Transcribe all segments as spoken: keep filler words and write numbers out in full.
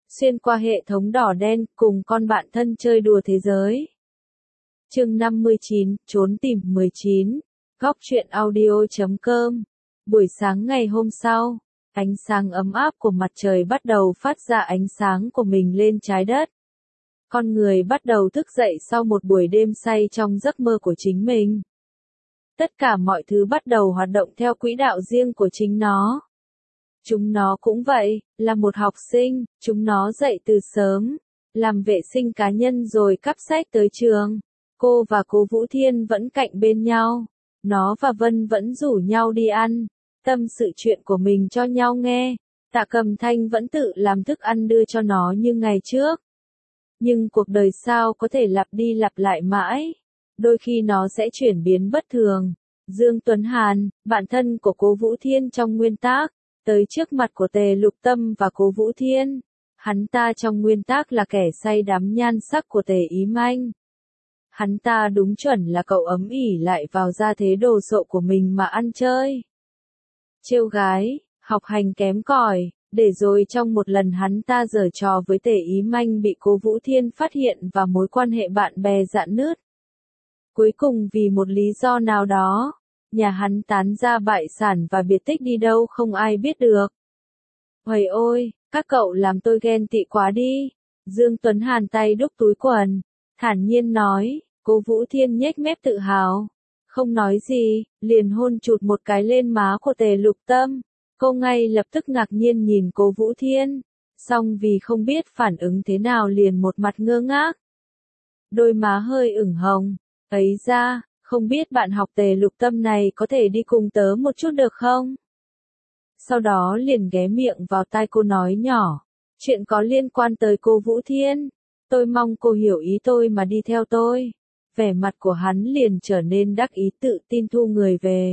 xuyên qua hệ thống đỏ đen, cùng con bạn thân chơi đùa thế giới. Chương năm mươi chín, trốn tìm mười chín, góc truyện audio chấm com. Buổi sáng ngày hôm sau, ánh sáng ấm áp của mặt trời bắt đầu phát ra ánh sáng của mình lên trái đất. Con người bắt đầu thức dậy sau một buổi đêm say trong giấc mơ của chính mình. Tất cả mọi thứ bắt đầu hoạt động theo quỹ đạo riêng của chính nó. Chúng nó cũng vậy, là một học sinh, chúng nó dậy từ sớm, làm vệ sinh cá nhân rồi cắp sách tới trường. Cô và cô Vũ Thiên vẫn cạnh bên nhau. Nó và Vân vẫn rủ nhau đi ăn, tâm sự chuyện của mình cho nhau nghe. Tạ Cầm Thanh vẫn tự làm thức ăn đưa cho nó như ngày trước. Nhưng cuộc đời sao có thể lặp đi lặp lại mãi? Đôi khi nó sẽ chuyển biến bất thường. Dương Tuấn Hàn, bạn thân của cô Vũ Thiên trong nguyên tác, tới trước mặt của Tề Lục Tâm và cô Vũ Thiên. Hắn ta trong nguyên tác là kẻ say đắm nhan sắc của Tề Ý Manh. Hắn ta đúng chuẩn là cậu ấm ỉ lại vào gia thế đồ sộ của mình mà ăn chơi. Trêu gái, học hành kém cỏi, để rồi trong một lần hắn ta giở trò với Tề Ý Manh bị cô Vũ Thiên phát hiện và mối quan hệ bạn bè rạn nứt. Cuối cùng vì một lý do nào đó, nhà hắn tán ra bại sản và biệt tích đi đâu không ai biết được. Huầy ôi, các cậu làm tôi ghen tị quá đi. Dương Tuấn Hàn tay đúc túi quần, thản nhiên nói. Cô Vũ Thiên nhếch mép tự hào, không nói gì, liền hôn chụt một cái lên má của Tề Lục Tâm. Cô ngay lập tức ngạc nhiên nhìn cô Vũ Thiên, song vì không biết phản ứng thế nào liền một mặt ngơ ngác. Đôi má hơi ửng hồng, ấy ra, không biết bạn học Tề Lục Tâm này có thể đi cùng tớ một chút được không? Sau đó liền ghé miệng vào tai cô nói nhỏ, chuyện có liên quan tới cô Vũ Thiên, tôi mong cô hiểu ý tôi mà đi theo tôi. Vẻ mặt của hắn liền trở nên đắc ý tự tin thu người về.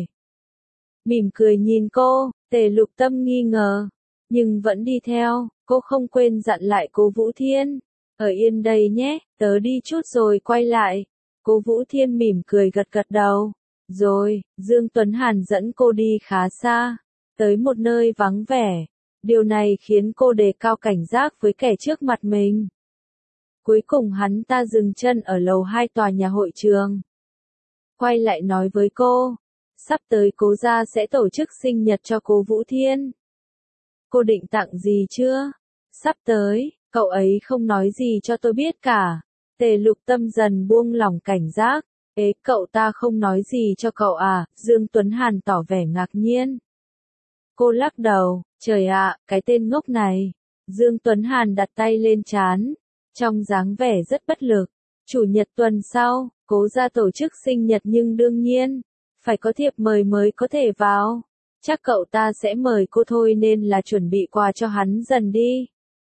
Mỉm cười nhìn cô, Tề Lục Tâm nghi ngờ, nhưng vẫn đi theo, cô không quên dặn lại cô Vũ Thiên. Ở yên đây nhé, tớ đi chút rồi quay lại. Cô Vũ Thiên mỉm cười gật gật đầu. Rồi, Dương Tuấn Hàn dẫn cô đi khá xa, tới một nơi vắng vẻ. Điều này khiến cô đề cao cảnh giác với kẻ trước mặt mình. Cuối cùng hắn ta dừng chân ở lầu hai tòa nhà hội trường. Quay lại nói với cô, sắp tới cố gia sẽ tổ chức sinh nhật cho cô Vũ Thiên. Cô định tặng gì chưa? Sắp tới, cậu ấy không nói gì cho tôi biết cả. Tề Lục Tâm dần buông lỏng cảnh giác. Ế, cậu ta không nói gì cho cậu à? Dương Tuấn Hàn tỏ vẻ ngạc nhiên. Cô lắc đầu, trời ạ, cái tên ngốc này. Dương Tuấn Hàn đặt tay lên trán, trong dáng vẻ rất bất lực. Chủ nhật tuần sau, cố gia tổ chức sinh nhật nhưng đương nhiên, phải có thiệp mời mới có thể vào. Chắc cậu ta sẽ mời cô thôi nên là chuẩn bị quà cho hắn dần đi.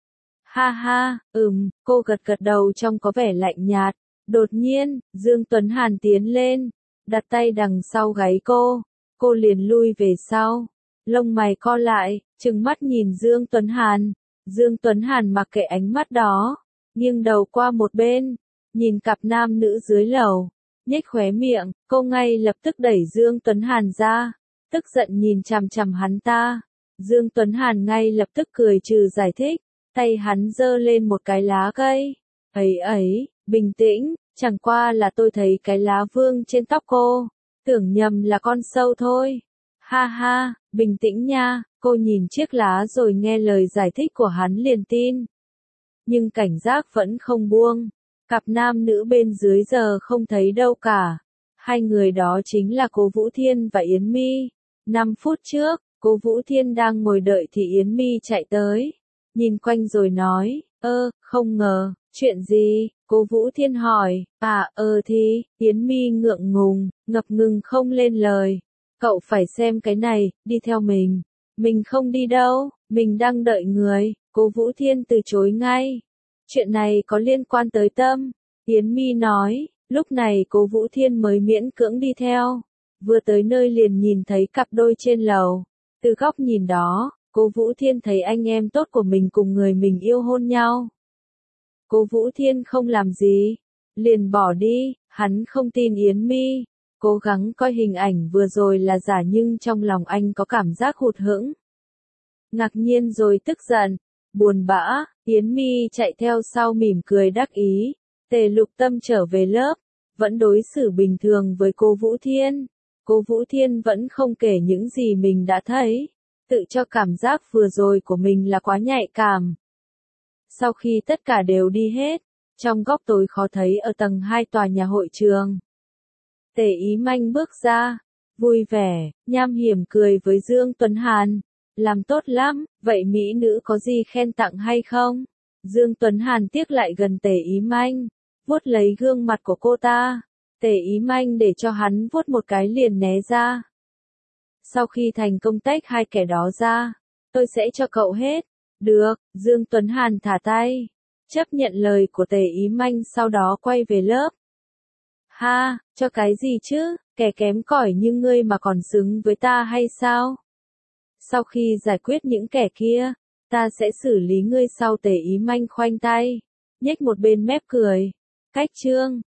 Ha ha, ừm, cô gật gật đầu trong có vẻ lạnh nhạt. Đột nhiên, Dương Tuấn Hàn tiến lên, đặt tay đằng sau gáy cô. Cô liền lui về sau. Lông mày co lại, trừng mắt nhìn Dương Tuấn Hàn. Dương Tuấn Hàn mặc kệ ánh mắt đó, nghiêng đầu qua một bên, nhìn cặp nam nữ dưới lầu, nhếch khóe miệng, cô ngay lập tức đẩy Dương Tuấn Hàn ra, tức giận nhìn chằm chằm hắn ta. Dương Tuấn Hàn ngay lập tức cười trừ giải thích, tay hắn giơ lên một cái lá cây. Ấy ấy, bình tĩnh, chẳng qua là tôi thấy cái lá vương trên tóc cô, tưởng nhầm là con sâu thôi. Ha ha, bình tĩnh nha, cô nhìn chiếc lá rồi nghe lời giải thích của hắn liền tin. Nhưng cảnh giác vẫn không buông. Cặp nam nữ bên dưới giờ không thấy đâu cả. Hai người đó chính là cô Vũ Thiên và Yến My. Năm phút trước, cô Vũ Thiên đang ngồi đợi thì Yến My chạy tới. Nhìn quanh rồi nói, ơ, không ngờ, chuyện gì? Cô Vũ Thiên hỏi, à, ơ thì, Yến My ngượng ngùng, ngập ngừng không lên lời. Cậu phải xem cái này, đi theo mình. Mình không đi đâu, mình đang đợi người. Cô Vũ Thiên từ chối ngay. Chuyện này có liên quan tới Tâm. Yến My nói, lúc này cô Vũ Thiên mới miễn cưỡng đi theo. Vừa tới nơi liền nhìn thấy cặp đôi trên lầu. Từ góc nhìn đó, cô Vũ Thiên thấy anh em tốt của mình cùng người mình yêu hôn nhau. Cô Vũ Thiên không làm gì, liền bỏ đi, hắn không tin Yến My. Cố gắng coi hình ảnh vừa rồi là giả nhưng trong lòng anh có cảm giác hụt hẫng. Ngạc nhiên rồi tức giận, buồn bã, Yến Mi chạy theo sau mỉm cười đắc ý. Tề Lục Tâm trở về lớp, vẫn đối xử bình thường với cô Vũ Thiên. Cô Vũ Thiên vẫn không kể những gì mình đã thấy, tự cho cảm giác vừa rồi của mình là quá nhạy cảm. Sau khi tất cả đều đi hết, trong góc tối khó thấy ở tầng hai tòa nhà hội trường, Tề Ý Manh bước ra, vui vẻ, nham hiểm cười với Dương Tuấn Hàn. Làm tốt lắm, vậy mỹ nữ có gì khen tặng hay không? Dương Tuấn Hàn tiếc lại gần Tề Ý Manh, vuốt lấy gương mặt của cô ta. Tề Ý Manh để cho hắn vuốt một cái liền né ra. Sau khi thành công tách hai kẻ đó ra, tôi sẽ cho cậu hết. Được, Dương Tuấn Hàn thả tay, chấp nhận lời của Tề Ý Manh sau đó quay về lớp. Ha, cho cái gì chứ, kẻ kém cỏi như ngươi mà còn xứng với ta hay sao? Sau khi giải quyết những kẻ kia, ta sẽ xử lý ngươi sau. Tề Ý Manh khoanh tay, nhếch một bên mép cười. Cách chương